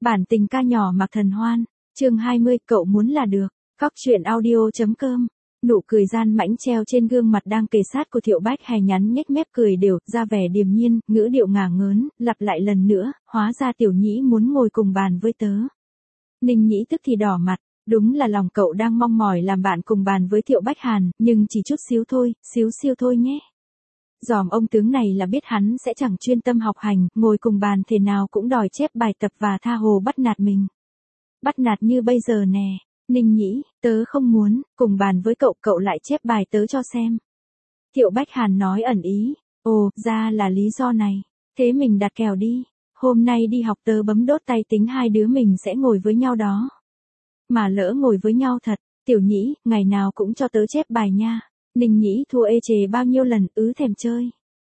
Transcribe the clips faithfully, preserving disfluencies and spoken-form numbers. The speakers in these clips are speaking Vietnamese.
Bản tình ca nhỏ Mạc Thần Hoan, chương hai mươi, cậu muốn là được. Cóc truyện audio.com. Nụ cười gian mãnh treo trên gương mặt đang kề sát của Thiệu Bách Hải nhắn nhếch mép cười đều, ra vẻ điềm nhiên, ngữ điệu ngả ngớn, lặp lại lần nữa, hóa ra Tiểu Nhĩ muốn ngồi cùng bàn với tớ. Ninh Nhĩ tức thì đỏ mặt, đúng là lòng cậu đang mong mỏi làm bạn cùng bàn với Thiệu Bách Hàn, nhưng chỉ chút xíu thôi, xíu xiu thôi nhé. Dòm ông tướng này là biết hắn sẽ chẳng chuyên tâm học hành, ngồi cùng bàn thế nào cũng đòi chép bài tập và tha hồ bắt nạt mình. Bắt nạt như bây giờ nè, Ninh Nhĩ, tớ không muốn, cùng bàn với cậu, cậu lại chép bài tớ cho xem. Thiệu Bách Hàn nói ẩn ý, ồ, ra là lý do này, thế mình đặt kèo đi, hôm nay đi học tớ bấm đốt tay tính hai đứa mình sẽ ngồi với nhau đó. Mà lỡ ngồi với nhau thật, Tiểu Nhĩ, ngày nào cũng cho tớ chép bài nha. Ninh Nhĩ thua ê chề bao nhiêu lần, ứ thèm chơi.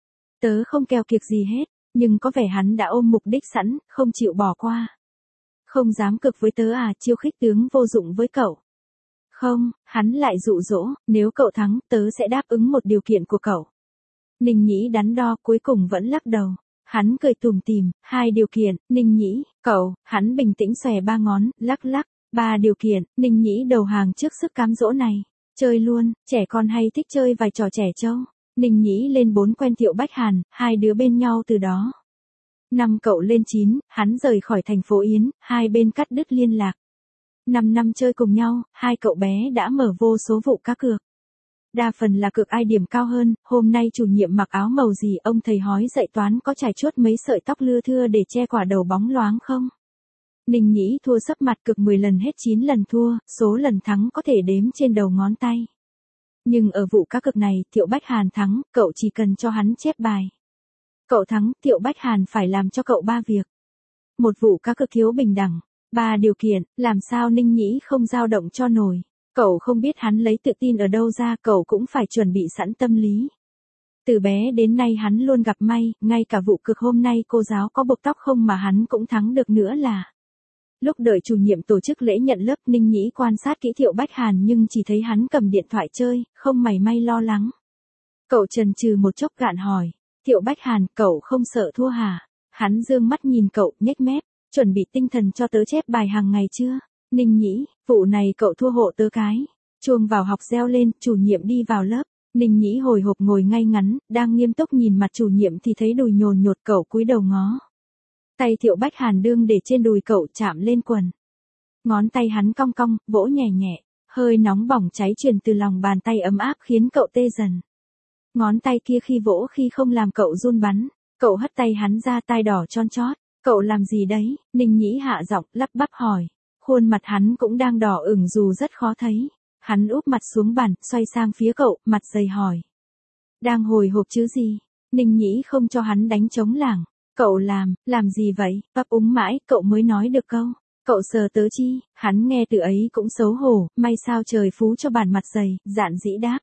Tớ không keo kiệt gì hết, nhưng có vẻ hắn đã ôm mục đích sẵn, không chịu bỏ qua. Không dám cực với tớ à, chiêu khích tướng vô dụng với cậu. Không, hắn lại dụ dỗ, nếu cậu thắng, tớ sẽ đáp ứng một điều kiện của cậu. Ninh Nhĩ đắn đo, cuối cùng vẫn lắc đầu. Hắn cười tủm tỉm, hai điều kiện, Ninh Nhĩ, cậu, hắn bình tĩnh xòe ba ngón, lắc lắc, ba điều kiện, Ninh Nhĩ đầu hàng trước sức cám dỗ này. Chơi luôn, trẻ con hay thích chơi vài trò trẻ trâu. Ninh Nhĩ lên bốn quen Thiệu Bách Hàn, hai đứa bên nhau từ đó. Năm cậu lên chín, hắn rời khỏi thành phố Yến, hai bên cắt đứt liên lạc. Năm năm chơi cùng nhau, hai cậu bé đã mở vô số vụ cá cược. Đa phần là cược ai điểm cao hơn, hôm nay chủ nhiệm mặc áo màu gì, ông thầy hói dạy toán có trải chuốt mấy sợi tóc lưa thưa để che quả đầu bóng loáng không? Ninh Nhĩ thua sấp mặt cực mười lần hết chín lần thua, số lần thắng có thể đếm trên đầu ngón tay. Nhưng ở vụ cá cược này, Thiệu Bách Hàn thắng, cậu chỉ cần cho hắn chép bài. Cậu thắng, Thiệu Bách Hàn phải làm cho cậu ba việc. Một vụ cá cược thiếu bình đẳng, ba điều kiện, làm sao Ninh Nhĩ không dao động cho nổi. Cậu không biết hắn lấy tự tin ở đâu ra, cậu cũng phải chuẩn bị sẵn tâm lý. Từ bé đến nay hắn luôn gặp may, ngay cả vụ cược hôm nay cô giáo có buộc tóc không mà hắn cũng thắng được nữa là. Lúc đợi chủ nhiệm tổ chức lễ nhận lớp, Ninh Nhĩ quan sát kỹ Thiệu Bách Hàn nhưng chỉ thấy hắn cầm điện thoại chơi, không mảy may lo lắng. Cậu chần chừ một chốc gạn hỏi, Thiệu Bách Hàn, cậu không sợ thua hả? Hắn dương mắt nhìn cậu, nhếch mép, chuẩn bị tinh thần cho tớ chép bài hàng ngày chưa? Ninh Nhĩ, vụ này cậu thua hộ tớ cái. Chuông vào học reo lên, chủ nhiệm đi vào lớp. Ninh Nhĩ hồi hộp ngồi ngay ngắn, đang nghiêm túc nhìn mặt chủ nhiệm thì thấy đùi nhồn nhột, cậu cúi đầu ngó. Tay Thiệu Bách Hàn đương để trên đùi cậu, chạm lên quần. Ngón tay hắn cong cong, vỗ nhẹ nhẹ, hơi nóng bỏng cháy truyền từ lòng bàn tay ấm áp khiến cậu tê dần. Ngón tay kia khi vỗ khi không làm cậu run bắn, cậu hất tay hắn ra, tai đỏ chon chót. Cậu làm gì đấy? Ninh Nhĩ hạ giọng, lắp bắp hỏi. Khuôn mặt hắn cũng đang đỏ ửng dù rất khó thấy. Hắn úp mặt xuống bàn, xoay sang phía cậu, mặt dày hỏi. Đang hồi hộp chứ gì? Ninh Nhĩ không cho hắn đánh trống lảng. Cậu làm, làm gì vậy? Ấp úng mãi, cậu mới nói được câu. Cậu sờ tớ chi? Hắn nghe từ ấy cũng xấu hổ, may sao trời phú cho bản mặt dày, dạn dĩ đáp.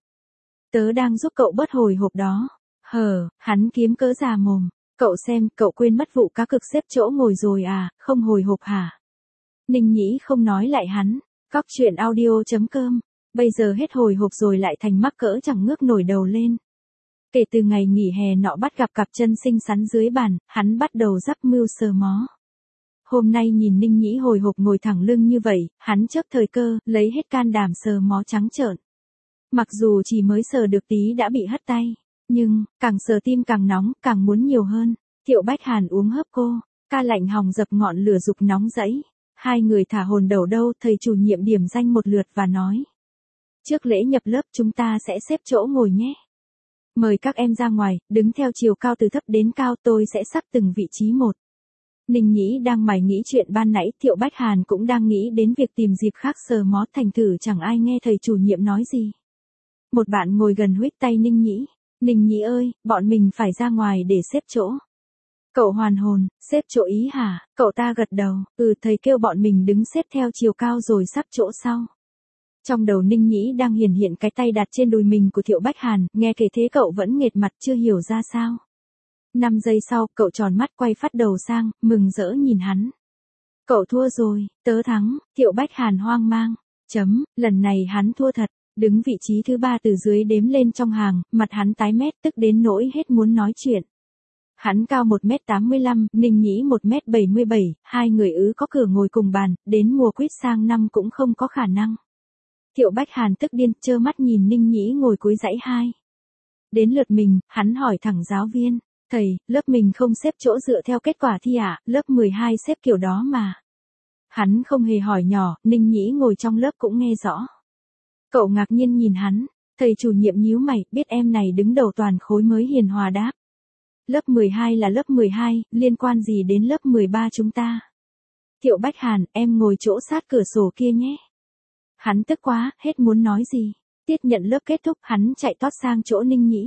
Tớ đang giúp cậu bớt hồi hộp đó. Hờ, hắn kiếm cớ già mồm. Cậu xem, cậu quên mất vụ cá cực xếp chỗ ngồi rồi à, không hồi hộp hả? Ninh Nhĩ không nói lại hắn. Cóc truyện audio.com. Bây giờ hết hồi hộp rồi lại thành mắc cỡ chẳng ngước nổi đầu lên. Kể từ ngày nghỉ hè nọ bắt gặp cặp chân xinh xắn dưới bàn, hắn bắt đầu dắp mưu sờ mó. Hôm nay nhìn Ninh Nhĩ hồi hộp ngồi thẳng lưng như vậy, hắn chớp thời cơ, lấy hết can đảm sờ mó trắng trợn. Mặc dù chỉ mới sờ được tí đã bị hất tay, nhưng, càng sờ tim càng nóng, càng muốn nhiều hơn. Thiệu Bách Hàn uống hớp cô, ca lạnh hòng dập ngọn lửa dục nóng dẫy. Hai người thả hồn đầu đâu, thầy chủ nhiệm điểm danh một lượt và nói. Trước lễ nhập lớp chúng ta sẽ xếp chỗ ngồi nhé. Mời các em ra ngoài, đứng theo chiều cao từ thấp đến cao, tôi sẽ sắp từng vị trí một. Ninh Nhĩ đang mải nghĩ chuyện ban nãy, Thiệu Bách Hàn cũng đang nghĩ đến việc tìm dịp khác sờ mó, thành thử chẳng ai nghe thầy chủ nhiệm nói gì. Một bạn ngồi gần huých tay Ninh Nhĩ. Ninh Nhĩ ơi, bọn mình phải ra ngoài để xếp chỗ. Cậu hoàn hồn, xếp chỗ ý hả? Cậu ta gật đầu, ừ, thầy kêu bọn mình đứng xếp theo chiều cao rồi sắp chỗ sau. Trong đầu Ninh Nhĩ đang hiển hiện cái tay đặt trên đùi mình của Thiệu Bách Hàn, nghe kể thế cậu vẫn nghệt mặt chưa hiểu ra sao. Năm giây sau, cậu tròn mắt quay phát đầu sang, mừng rỡ nhìn hắn. Cậu thua rồi, tớ thắng, Thiệu Bách Hàn hoang mang. Chấm, lần này hắn thua thật, đứng vị trí thứ ba từ dưới đếm lên trong hàng, mặt hắn tái mét tức đến nỗi hết muốn nói chuyện. Hắn cao một mét tám mươi lăm, Ninh Nhĩ một mét bảy mươi bảy, hai người ứ có cửa ngồi cùng bàn, đến mùa quýt sang năm cũng không có khả năng. Thiệu Bách Hàn tức điên, trơ mắt nhìn Ninh Nhĩ ngồi cuối dãy hai. Đến lượt mình, hắn hỏi thẳng giáo viên, thầy, lớp mình không xếp chỗ dựa theo kết quả thi à, lớp mười hai xếp kiểu đó mà. Hắn không hề hỏi nhỏ, Ninh Nhĩ ngồi trong lớp cũng nghe rõ. Cậu ngạc nhiên nhìn hắn, thầy chủ nhiệm nhíu mày, biết em này đứng đầu toàn khối mới hiền hòa đáp. Lớp mười hai là lớp mười hai, liên quan gì đến lớp mười ba chúng ta? Thiệu Bách Hàn, em ngồi chỗ sát cửa sổ kia nhé. Hắn tức quá, hết muốn nói gì. Tiết nhận lớp kết thúc, hắn chạy tót sang chỗ Ninh Nhĩ.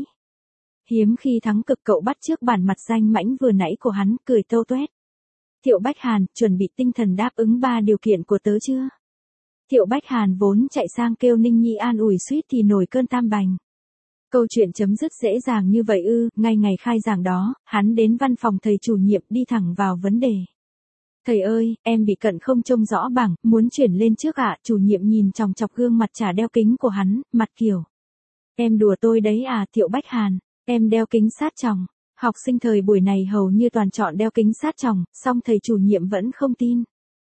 Hiếm khi thắng cực cậu bắt trước bản mặt danh mãnh vừa nãy của hắn, cười tâu tuét. Thiệu Bách Hàn, chuẩn bị tinh thần đáp ứng ba điều kiện của tớ chưa? Thiệu Bách Hàn vốn chạy sang kêu Ninh Nhĩ an ủi suýt thì nổi cơn tam bành. Câu chuyện chấm dứt dễ dàng như vậy ư? Ngay ngày khai giảng đó, hắn đến văn phòng thầy chủ nhiệm đi thẳng vào vấn đề. Thầy ơi, em bị cận không trông rõ bảng, muốn chuyển lên trước ạ. Chủ nhiệm nhìn chòng chọc gương mặt chả đeo kính của hắn, mặt kiểu. Em đùa tôi đấy à? Thiệu Bách Hàn, em đeo kính sát tròng. Học sinh thời buổi này hầu như toàn chọn đeo kính sát tròng, song thầy chủ nhiệm vẫn không tin.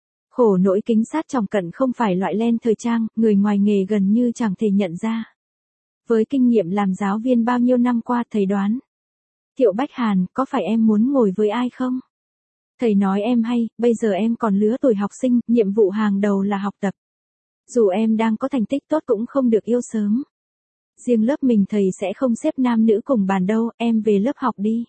Khổ nỗi kính sát tròng cận không phải loại len thời trang, người ngoài nghề gần như chẳng thể nhận ra. Với kinh nghiệm làm giáo viên bao nhiêu năm qua, thầy đoán. Thiệu Bách Hàn, có phải em muốn ngồi với ai không? Thầy nói em hay, bây giờ em còn lứa tuổi học sinh, nhiệm vụ hàng đầu là học tập. Dù em đang có thành tích tốt cũng không được yêu sớm. Riêng lớp mình thầy sẽ không xếp nam nữ cùng bàn đâu, em về lớp học đi.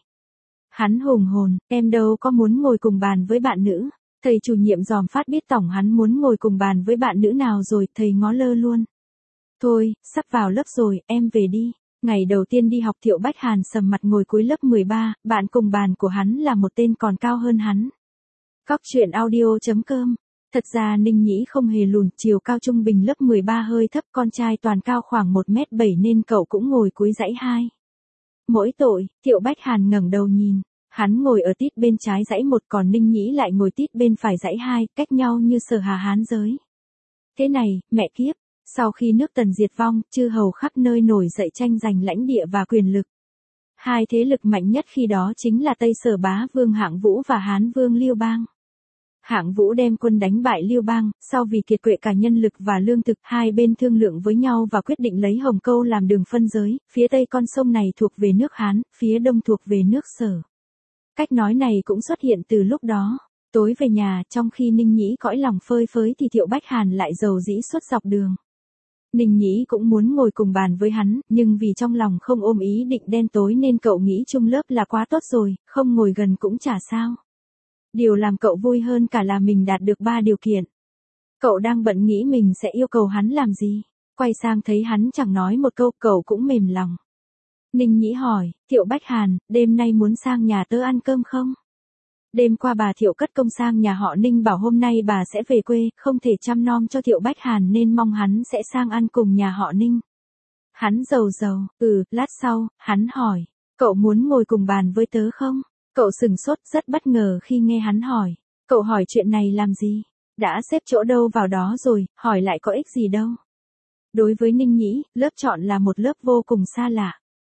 Hắn hùng hồn, em đâu có muốn ngồi cùng bàn với bạn nữ. Thầy chủ nhiệm dòm phát biết tổng hắn muốn ngồi cùng bàn với bạn nữ nào rồi, thầy ngó lơ luôn. Thôi, sắp vào lớp rồi, em về đi. Ngày đầu tiên đi học Thiệu Bách Hàn sầm mặt ngồi cuối lớp mười ba, bạn cùng bàn của hắn là một tên còn cao hơn hắn. Cóc truyện audio chấm com. Thật ra Ninh Nhĩ không hề lùn, chiều cao trung bình lớp mười ba hơi thấp, con trai toàn cao khoảng một mét bảy nên cậu cũng ngồi cuối dãy hai. Mỗi tội, Thiệu Bách Hàn ngẩng đầu nhìn, hắn ngồi ở tít bên trái dãy một còn Ninh Nhĩ lại ngồi tít bên phải dãy hai, cách nhau như Sở Hà Hán giới. Thế này, mẹ kiếp. Sau khi nước Tần diệt vong, chư hầu khắp nơi nổi dậy tranh giành lãnh địa và quyền lực. Hai thế lực mạnh nhất khi đó chính là Tây Sở Bá Vương Hạng Vũ và Hán Vương Liêu Bang. Hạng Vũ đem quân đánh bại Liêu Bang, sau vì kiệt quệ cả nhân lực và lương thực, hai bên thương lượng với nhau và quyết định lấy Hồng Câu làm đường phân giới, phía tây con sông này thuộc về nước Hán, phía đông thuộc về nước Sở. Cách nói này cũng xuất hiện từ lúc đó. Tối về nhà, trong khi Ninh Nhĩ cõi lòng phơi phới thì Thiệu Bách Hàn lại rầu rĩ suốt dọc đường. Ninh Nhĩ cũng muốn ngồi cùng bàn với hắn, nhưng vì trong lòng không ôm ý định đen tối nên cậu nghĩ chung lớp là quá tốt rồi, không ngồi gần cũng chả sao. Điều làm cậu vui hơn cả là mình đạt được ba điều kiện. Cậu đang bận nghĩ mình sẽ yêu cầu hắn làm gì. Quay sang thấy hắn chẳng nói một câu, cậu cũng mềm lòng. Ninh Nhĩ hỏi, Thiệu Bách Hàn, đêm nay muốn sang nhà tớ ăn cơm không? Đêm qua bà Thiệu cất công sang nhà họ Ninh bảo hôm nay bà sẽ về quê, không thể chăm nom cho Thiệu Bách Hàn nên mong hắn sẽ sang ăn cùng nhà họ Ninh. Hắn rầu rầu, ừ, lát sau, hắn hỏi, cậu muốn ngồi cùng bàn với tớ không? Cậu sừng sốt rất bất ngờ khi nghe hắn hỏi, cậu hỏi chuyện này làm gì? Đã xếp chỗ đâu vào đó rồi, hỏi lại có ích gì đâu. Đối với Ninh Nhĩ, lớp chọn là một lớp vô cùng xa lạ.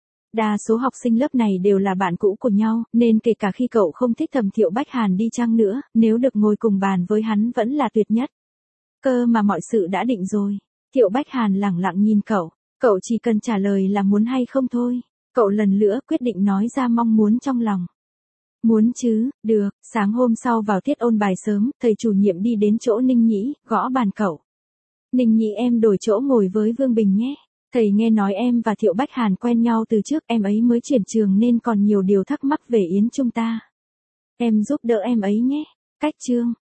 Đa số học sinh lớp này đều là bạn cũ của nhau, nên kể cả khi cậu không thích thầm Thiệu Bách Hàn đi chăng nữa, nếu được ngồi cùng bàn với hắn vẫn là tuyệt nhất. Cơ mà mọi sự đã định rồi. Thiệu Bách Hàn lẳng lặng nhìn cậu, cậu chỉ cần trả lời là muốn hay không thôi. Cậu lần nữa quyết định nói ra mong muốn trong lòng. Muốn chứ, được. Sáng hôm sau vào tiết ôn bài sớm, thầy chủ nhiệm đi đến chỗ Ninh Nhĩ, gõ bàn cậu. Ninh Nhĩ em đổi chỗ ngồi với Vương Bình nhé. Thầy nghe nói em và Thiệu Bách Hàn quen nhau từ trước, em ấy mới chuyển trường nên còn nhiều điều thắc mắc về Yến chúng ta. Em giúp đỡ em ấy nhé. Cách chương.